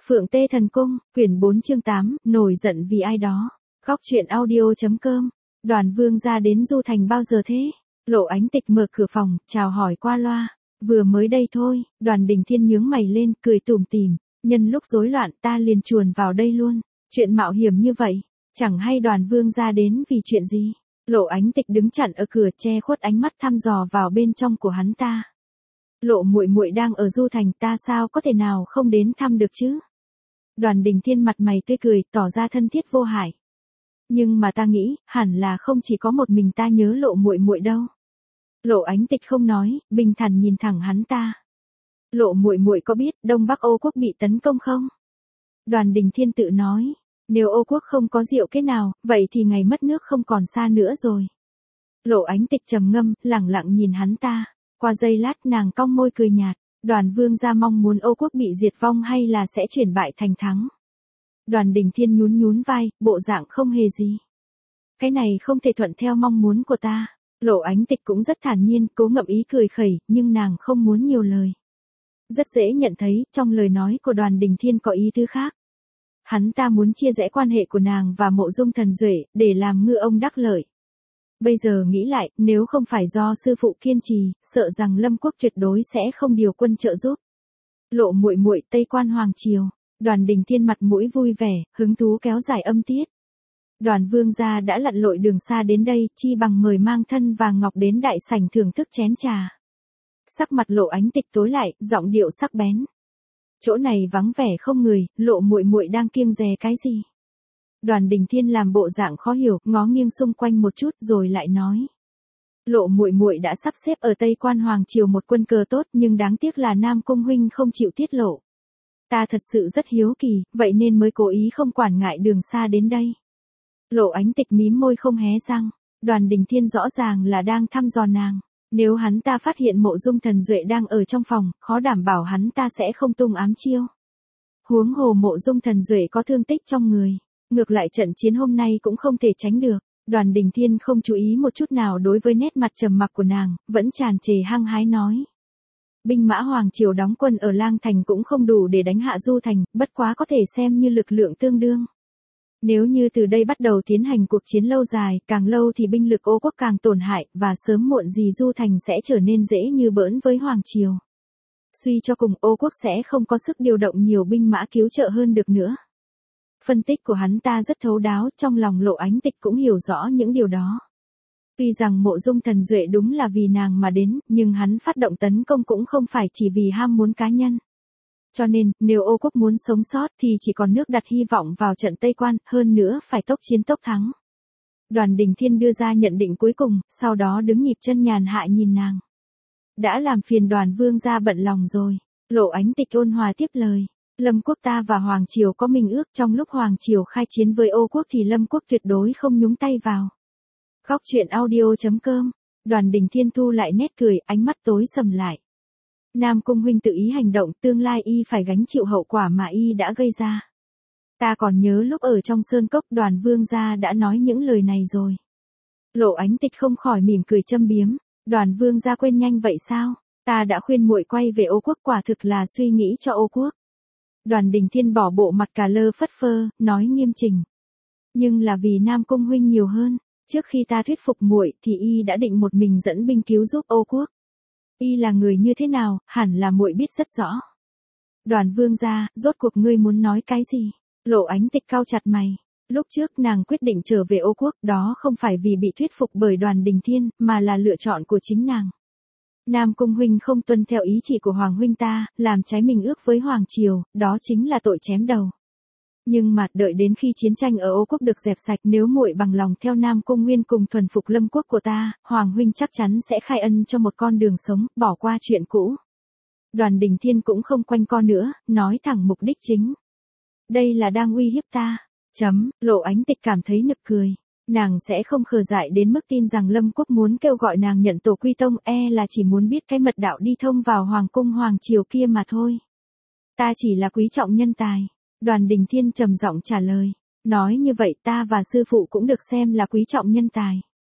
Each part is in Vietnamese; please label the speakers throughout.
Speaker 1: Phượng Tê Thần Cung, quyển 4 chương 8, nổi giận vì ai đó. Góc truyện audio.com. Đoàn Vương gia đến Du Thành bao giờ thế? Lộ Ánh Tịch mở cửa phòng, chào hỏi qua loa. Vừa mới đây thôi. Đoàn Đình Thiên nhướng mày lên, cười tủm tỉm. Nhân lúc rối loạn ta liền chuồn vào đây luôn. Chuyện mạo hiểm như vậy, chẳng hay Đoàn Vương gia đến vì chuyện gì? Lộ Ánh Tịch đứng chặn ở cửa, che khuất ánh mắt thăm dò vào bên trong của hắn ta. Lộ muội muội đang ở Du Thành, ta sao có thể nào không đến thăm được chứ? Đoàn Đình Thiên mặt mày tươi cười, tỏ ra thân thiết vô hại. Nhưng mà ta nghĩ, hẳn là không chỉ có một mình ta nhớ Lộ muội muội đâu. Lộ Ánh Tịch không nói, bình thản nhìn thẳng hắn ta. Lộ muội muội có biết Đông Bắc Ô quốc bị tấn công không? Đoàn Đình Thiên tự nói, nếu Ô quốc không có rượu kết nào, vậy thì ngày mất nước không còn xa nữa rồi. Lộ Ánh Tịch trầm ngâm, lẳng lặng nhìn hắn ta. Qua giây lát nàng cong môi cười nhạt. Đoàn Vương gia mong muốn Ô quốc bị diệt vong hay là sẽ chuyển bại thành thắng? Đoàn Đình Thiên nhún nhún vai, bộ dạng không hề gì. Cái này không thể thuận theo mong muốn của ta. Lộ Ánh Tịch cũng rất thản nhiên, cố ngậm ý cười khẩy, nhưng nàng không muốn nhiều lời. Rất dễ nhận thấy, trong lời nói của Đoàn Đình Thiên có ý tứ khác. Hắn ta muốn chia rẽ quan hệ của nàng và Mộ Dung Thần Duệ, để làm ngư ông đắc lợi. Bây giờ nghĩ lại, nếu không phải do sư phụ kiên trì, sợ rằng Lâm quốc tuyệt đối sẽ không điều quân trợ giúp. Lộ muội muội Tây Quan Hoàng Triều. Đoàn Đình Thiên mặt mũi vui vẻ, hứng thú kéo dài âm tiết. Đoàn Vương gia đã lặn lội đường xa đến đây, chi bằng mời mang thân và ngọc đến đại sảnh thưởng thức chén trà. Sắc mặt Lộ Ánh Tịch tối lại, giọng điệu sắc bén. Chỗ này vắng vẻ không người, Lộ muội muội đang kiêng dè cái gì? Đoàn Đình Thiên làm bộ dạng khó hiểu, ngó nghiêng xung quanh một chút rồi lại nói. Lộ muội muội đã sắp xếp ở Tây Quan Hoàng Triều một quân cờ tốt, nhưng đáng tiếc là Nam Cung huynh không chịu tiết lộ. Ta thật sự rất hiếu kỳ, vậy nên mới cố ý không quản ngại đường xa đến đây. Lộ Ánh Tịch mím môi không hé răng. Đoàn Đình Thiên rõ ràng là đang thăm dò nàng. Nếu hắn ta phát hiện Mộ Dung Thần Duệ đang ở trong phòng, khó đảm bảo hắn ta sẽ không tung ám chiêu. Huống hồ Mộ Dung Thần Duệ có thương tích trong người. Ngược lại trận chiến hôm nay cũng không thể tránh được. Đoàn Đình Thiên không chú ý một chút nào đối với nét mặt trầm mặc của nàng, vẫn tràn trề hăng hái nói. Binh mã Hoàng Triều đóng quân ở Lang Thành cũng không đủ để đánh hạ Du Thành, bất quá có thể xem như lực lượng tương đương. Nếu như từ đây bắt đầu tiến hành cuộc chiến lâu dài, càng lâu thì binh lực Ô quốc càng tổn hại, và sớm muộn gì Du Thành sẽ trở nên dễ như bỡn với Hoàng Triều. Suy cho cùng Ô quốc sẽ không có sức điều động nhiều binh mã cứu trợ hơn được nữa. Phân tích của hắn ta rất thấu đáo, trong lòng Lộ Ánh Tịch cũng hiểu rõ những điều đó. Tuy rằng Mộ Dung Thần Duệ đúng là vì nàng mà đến, nhưng hắn phát động tấn công cũng không phải chỉ vì ham muốn cá nhân. Cho nên, nếu Ô quốc muốn sống sót thì chỉ còn nước đặt hy vọng vào trận Tây Quan, hơn nữa phải tốc chiến tốc thắng. Đoàn Đình Thiên đưa ra nhận định cuối cùng, sau đó đứng nhịp chân nhàn hạ nhìn nàng. Đã làm phiền Đoàn Vương gia bận lòng rồi. Lộ Ánh Tịch ôn hòa tiếp lời. Lâm quốc ta và Hoàng Triều có minh ước, trong lúc Hoàng Triều khai chiến với Ô quốc thì Lâm quốc tuyệt đối không nhúng tay vào. Góc truyện audio.com. Đoàn Đình Thiên thu lại nét cười, ánh mắt tối sầm lại. Nam Cung huynh tự ý hành động, tương lai y phải gánh chịu hậu quả mà y đã gây ra. Ta còn nhớ lúc ở trong sơn cốc Đoàn Vương gia đã nói những lời này rồi. Lộ Ánh Tịch không khỏi mỉm cười châm biếm. Đoàn Vương gia quên nhanh vậy sao? Ta đã khuyên muội quay về Ô quốc, quả thực là suy nghĩ cho Ô quốc. Đoàn Đình Thiên bỏ bộ mặt cà lơ phất phơ, nói nghiêm chỉnh. Nhưng là vì Nam Cung huynh nhiều hơn, trước khi ta thuyết phục muội thì y đã định một mình dẫn binh cứu giúp Ô quốc. Y là người như thế nào, hẳn là muội biết rất rõ. Đoàn Vương gia, rốt cuộc ngươi muốn nói cái gì? Lộ Ánh Tịch cau chặt mày. Lúc trước nàng quyết định trở về Ô quốc, đó không phải vì bị thuyết phục bởi Đoàn Đình Thiên, mà là lựa chọn của chính nàng. Nam Cung huynh không tuân theo ý chỉ của Hoàng huynh ta, làm trái mình ước với Hoàng Triều, đó chính là tội chém đầu. Nhưng mà đợi đến khi chiến tranh ở Ô quốc được dẹp sạch, nếu muội bằng lòng theo Nam Cung Nguyên cùng thuần phục Lâm quốc của ta, Hoàng huynh chắc chắn sẽ khai ân cho một con đường sống, bỏ qua chuyện cũ. Đoàn Đình Thiên cũng không quanh co nữa, nói thẳng mục đích chính. Đây là đang uy hiếp ta. Lộ Ánh Tịch cảm thấy nực cười. Nàng sẽ không khờ dại đến mức tin rằng Lâm quốc muốn kêu gọi nàng nhận tổ quy tông, là chỉ muốn biết cái mật đạo đi thông vào Hoàng cung Hoàng Triều kia mà thôi. Ta chỉ là quý trọng nhân tài. Đoàn Đình Thiên trầm giọng trả lời. Nói như vậy ta và sư phụ cũng được xem là quý trọng nhân tài.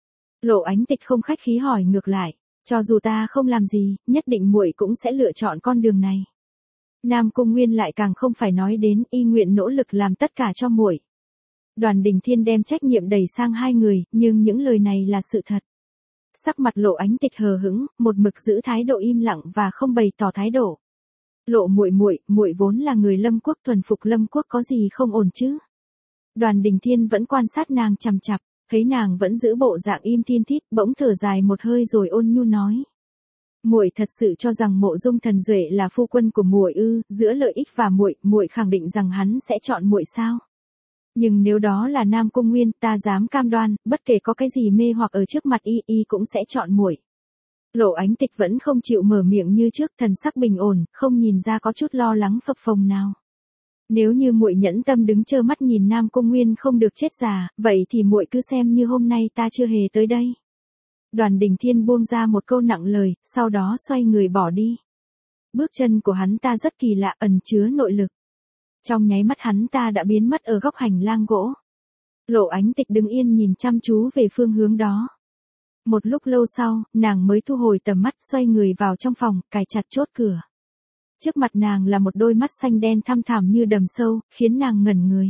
Speaker 1: Lộ Ánh Tịch không khách khí hỏi ngược lại. Cho dù ta không làm gì, nhất định muội cũng sẽ lựa chọn con đường này. Nam Cung Nguyên lại càng không phải nói đến, y nguyện nỗ lực làm tất cả cho muội. Đoàn Đình Thiên đem trách nhiệm đẩy sang hai người, nhưng những lời này là sự thật. Sắc mặt Lộ Ánh Tịch hờ hững, một mực giữ thái độ im lặng và không bày tỏ thái độ. Lộ muội muội vốn là người Lâm Quốc, thuần phục Lâm Quốc có gì không ổn chứ? Đoàn Đình Thiên vẫn quan sát nàng chằm chằm, thấy nàng vẫn giữ bộ dạng im thiên thít, bỗng thở dài một hơi rồi ôn nhu nói: "Muội thật sự cho rằng Mộ Dung Thần Duệ là phu quân của muội ư? Giữa lợi ích và muội khẳng định rằng hắn sẽ chọn muội sao? Nhưng nếu đó là Nam Cung Nguyên, ta dám cam đoan, bất kể có cái gì mê hoặc ở trước mặt y cũng sẽ chọn muội." Lộ Ánh Tịch vẫn không chịu mở miệng như trước, thần sắc bình ổn, không nhìn ra có chút lo lắng phập phồng nào. Nếu như muội nhẫn tâm đứng trơ mắt nhìn Nam Cung Nguyên không được chết già, vậy thì muội cứ xem như hôm nay ta chưa hề tới đây. Đoàn Đình Thiên buông ra một câu nặng lời, sau đó xoay người bỏ đi. Bước chân của hắn ta rất kỳ lạ, ẩn chứa nội lực. Trong nháy mắt hắn ta đã biến mất ở góc hành lang gỗ. Lộ Ánh Tịch đứng yên nhìn chăm chú về phương hướng đó. Một lúc lâu sau, nàng mới thu hồi tầm mắt, xoay người vào trong phòng, cài chặt chốt cửa. Trước mặt nàng là một đôi mắt xanh đen thăm thẳm như đầm sâu, khiến nàng ngẩn người.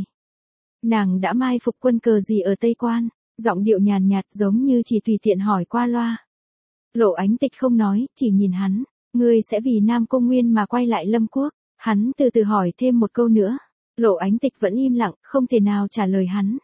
Speaker 1: Nàng đã mai phục quân cờ gì ở Tây Quan? Giọng điệu nhàn nhạt giống như chỉ tùy tiện hỏi qua loa. Lộ Ánh Tịch không nói, chỉ nhìn hắn. Ngươi sẽ vì Nam Cung Nguyên mà quay lại Lâm Quốc? Hắn từ từ hỏi thêm một câu nữa. Lộ Ánh Tịch vẫn im lặng, không thể nào trả lời hắn.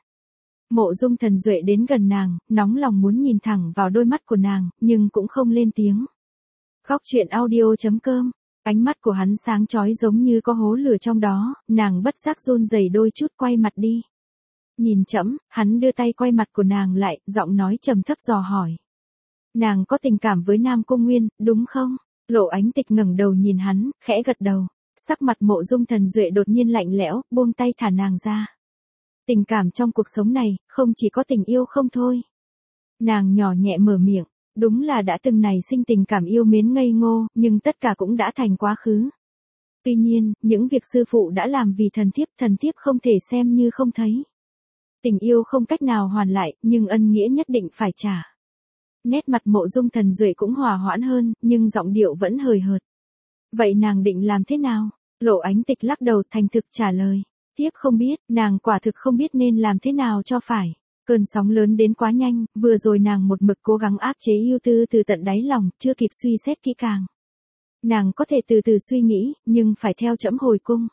Speaker 1: Mộ Dung Thần Duệ đến gần nàng, nóng lòng muốn nhìn thẳng vào đôi mắt của nàng, nhưng cũng không lên tiếng. Góc truyện audio.com. Ánh mắt của hắn sáng chói giống như có hố lửa trong đó, nàng bất giác run rẩy đôi chút quay mặt đi. Nhìn chẫm, hắn đưa tay quay mặt của nàng lại, giọng nói trầm thấp dò hỏi. Nàng có tình cảm với Nam Cung Nguyên, đúng không? Lộ Ánh Tịch ngẩng đầu nhìn hắn, khẽ gật đầu. Sắc mặt Mộ Dung Thần Duệ đột nhiên lạnh lẽo, buông tay thả nàng ra. Tình cảm trong cuộc sống này, không chỉ có tình yêu không thôi. Nàng nhỏ nhẹ mở miệng, đúng là đã từng nảy sinh tình cảm yêu mến ngây ngô, nhưng tất cả cũng đã thành quá khứ. Tuy nhiên, những việc sư phụ đã làm vì thần thiếp không thể xem như không thấy. Tình yêu không cách nào hoàn lại, nhưng ân nghĩa nhất định phải trả. Nét mặt Mộ Dung Thần Duệ cũng hòa hoãn hơn, nhưng giọng điệu vẫn hời hợt. Vậy nàng định làm thế nào? Lộ Ánh Tịch lắc đầu thành thực trả lời. Tiếp không biết, nàng quả thực không biết nên làm thế nào cho phải. Cơn sóng lớn đến quá nhanh, vừa rồi nàng một mực cố gắng áp chế ưu tư từ tận đáy lòng, chưa kịp suy xét kỹ càng. Nàng có thể từ từ suy nghĩ, nhưng phải theo trẫm hồi cung.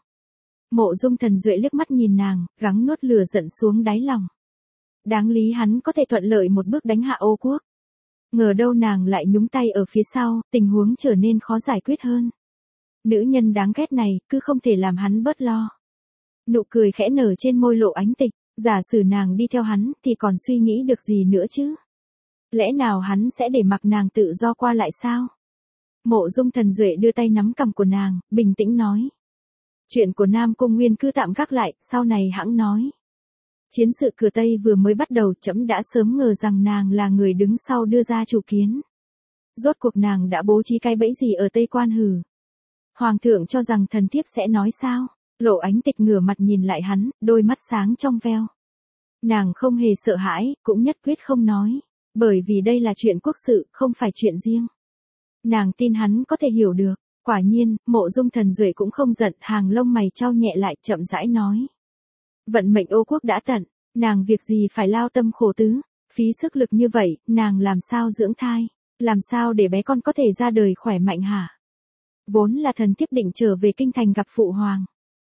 Speaker 1: Mộ Dung Thần Duệ liếc mắt nhìn nàng, gắng nuốt lửa giận xuống đáy lòng. Đáng lý hắn có thể thuận lợi một bước đánh hạ Ô Quốc. Ngờ đâu nàng lại nhúng tay ở phía sau, tình huống trở nên khó giải quyết hơn. Nữ nhân đáng ghét này, cứ không thể làm hắn bớt lo. Nụ cười khẽ nở trên môi Lộ Ánh Tịch, giả sử nàng đi theo hắn thì còn suy nghĩ được gì nữa chứ? Lẽ nào hắn sẽ để mặc nàng tự do qua lại sao? Mộ Dung Thần Duệ đưa tay nắm cằm của nàng, bình tĩnh nói. Chuyện của Nam Cung Nguyên cứ tạm gác lại, sau này hẵng nói. Chiến sự cửa Tây vừa mới bắt đầu, trẫm đã sớm ngờ rằng nàng là người đứng sau đưa ra chủ kiến. Rốt cuộc nàng đã bố trí cái bẫy gì ở Tây Quan hử? Hoàng thượng cho rằng thần thiếp sẽ nói sao? Lộ Ánh Tịch ngửa mặt nhìn lại hắn, đôi mắt sáng trong veo. Nàng không hề sợ hãi, cũng nhất quyết không nói. Bởi vì đây là chuyện quốc sự, không phải chuyện riêng. Nàng tin hắn có thể hiểu được. Quả nhiên, Mộ Dung Thần Duệ cũng không giận, hàng lông mày trao nhẹ lại, chậm rãi nói. Vận mệnh Ô Quốc đã tận, nàng việc gì phải lao tâm khổ tứ, phí sức lực như vậy, nàng làm sao dưỡng thai, làm sao để bé con có thể ra đời khỏe mạnh hả? Vốn là thần thiếp định trở về kinh thành gặp phụ hoàng.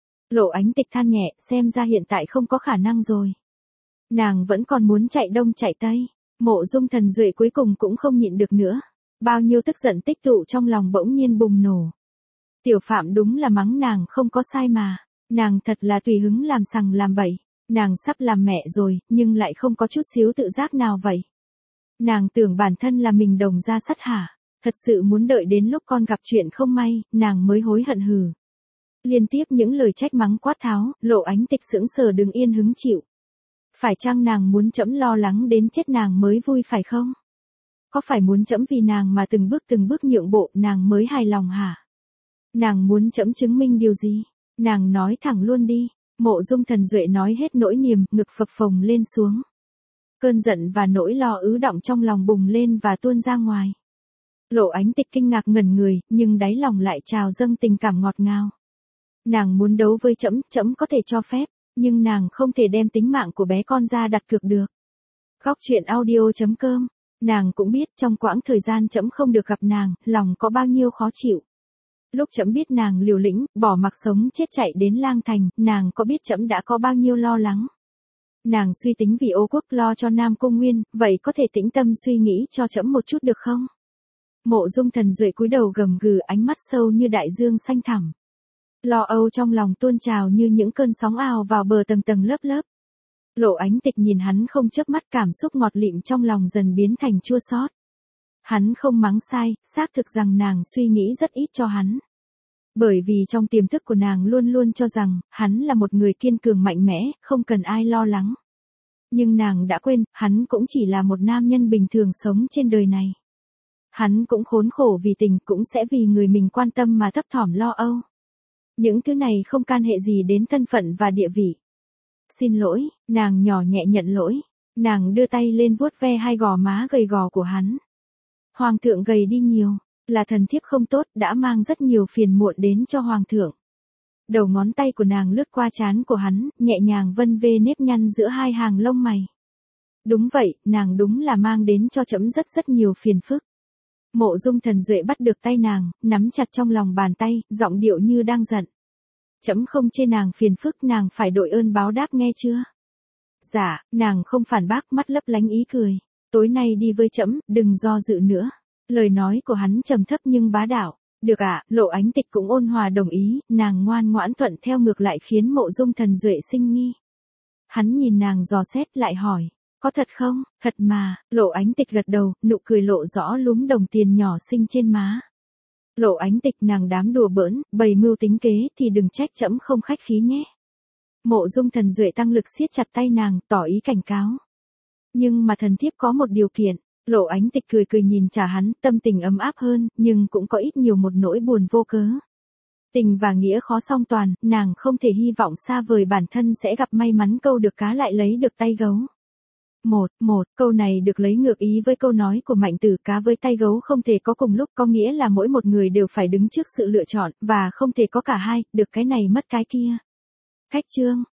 Speaker 1: Lộ Ánh Tịch than nhẹ, xem ra hiện tại không có khả năng rồi. Nàng vẫn còn muốn chạy đông chạy tây. Mộ Dung Thần Duệ cuối cùng cũng không nhịn được nữa. Bao nhiêu tức giận tích tụ trong lòng bỗng nhiên bùng nổ. Tiểu Phạm đúng là mắng nàng không có sai mà. Nàng thật là tùy hứng làm sằng làm bậy. Nàng sắp làm mẹ rồi, nhưng lại không có chút xíu tự giác nào vậy. Nàng tưởng bản thân là mình đồng ra sắt hả? Thật sự muốn đợi đến lúc con gặp chuyện không may, nàng mới hối hận hừ. Liên tiếp những lời trách mắng quát tháo, Lộ Ánh Tịch sững sờ đứng yên hứng chịu. Phải chăng nàng muốn trẫm lo lắng đến chết nàng mới vui phải không? Có phải muốn trẫm vì nàng mà từng bước nhượng bộ nàng mới hài lòng hả? Nàng muốn trẫm chứng minh điều gì? Nàng nói thẳng luôn đi. Mộ Dung Thần Duệ nói hết nỗi niềm, ngực phập phồng lên xuống. Cơn giận và nỗi lo ứ đọng trong lòng bùng lên và tuôn ra ngoài. Lộ Ánh Tịch kinh ngạc ngẩn người, nhưng đáy lòng lại trào dâng tình cảm ngọt ngào. Nàng muốn đấu với trẫm, trẫm có thể cho phép, nhưng nàng không thể đem tính mạng của bé con ra đặt cược được. Góc truyện audio.com. Nàng cũng biết trong quãng thời gian trẫm không được gặp nàng, lòng có bao nhiêu khó chịu. Lúc trẫm biết nàng liều lĩnh, bỏ mặc sống chết chạy đến Lang Thành, nàng có biết trẫm đã có bao nhiêu lo lắng. Nàng suy tính vì Ô Quốc lo cho Nam Cung Nguyên, vậy có thể tĩnh tâm suy nghĩ cho trẫm một chút được không? Mộ Dung Thần Duệ cúi đầu gầm gừ, ánh mắt sâu như đại dương xanh thẳm. Lo âu trong lòng tuôn trào như những cơn sóng ào vào bờ tầng tầng lớp lớp. Lộ Ánh Tịch nhìn hắn không chớp mắt, cảm xúc ngọt lịm trong lòng dần biến thành chua xót. Hắn không mắng sai, xác thực rằng nàng suy nghĩ rất ít cho hắn. Bởi vì trong tiềm thức của nàng luôn luôn cho rằng, hắn là một người kiên cường mạnh mẽ, không cần ai lo lắng. Nhưng nàng đã quên, hắn cũng chỉ là một nam nhân bình thường sống trên đời này. Hắn cũng khốn khổ vì tình, cũng sẽ vì người mình quan tâm mà thấp thỏm lo âu. Những thứ này không can hệ gì đến thân phận và địa vị. Xin lỗi, nàng nhỏ nhẹ nhận lỗi. Nàng đưa tay lên vuốt ve hai gò má gầy gò của hắn. Hoàng thượng gầy đi nhiều, là thần thiếp không tốt, đã mang rất nhiều phiền muộn đến cho hoàng thượng. Đầu ngón tay của nàng lướt qua trán của hắn, nhẹ nhàng vân vê nếp nhăn giữa hai hàng lông mày. Đúng vậy, nàng đúng là mang đến cho trẫm rất nhiều phiền phức. Mộ Dung Thần Duệ bắt được tay nàng, nắm chặt trong lòng bàn tay, giọng điệu như đang giận. Trẫm không chê nàng phiền phức, nàng phải đội ơn báo đáp nghe chưa? Dạ, nàng không phản bác, mắt lấp lánh ý cười. Tối nay đi với trẫm, đừng do dự nữa. Lời nói của hắn trầm thấp nhưng bá đạo. Được ạ, Lộ Ánh Tịch cũng ôn hòa đồng ý, nàng ngoan ngoãn thuận theo, ngược lại khiến Mộ Dung Thần Duệ sinh nghi. Hắn nhìn nàng dò xét lại hỏi, có thật không? Thật mà, Lộ Ánh Tịch gật đầu, nụ cười lộ rõ lúm đồng tiền nhỏ xinh trên má. Lộ Ánh Tịch, nàng đám đùa bỡn, bày mưu tính kế thì đừng trách trẫm không khách khí nhé. Mộ Dung Thần Duệ tăng lực siết chặt tay nàng, tỏ ý cảnh cáo. Nhưng mà thần thiếp có một điều kiện. Lộ Ánh Tịch cười cười nhìn trả hắn, tâm tình ấm áp hơn, nhưng cũng có ít nhiều một nỗi buồn vô cớ. Tình và nghĩa khó song toàn, nàng không thể hy vọng xa vời bản thân sẽ gặp may mắn câu được cá lại lấy được tay gấu. Câu này được lấy ngược ý với câu nói của Mạnh Tử, cá với tay gấu không thể có cùng lúc, có nghĩa là mỗi một người đều phải đứng trước sự lựa chọn, và không thể có cả hai, được cái này mất cái kia. Khách chương.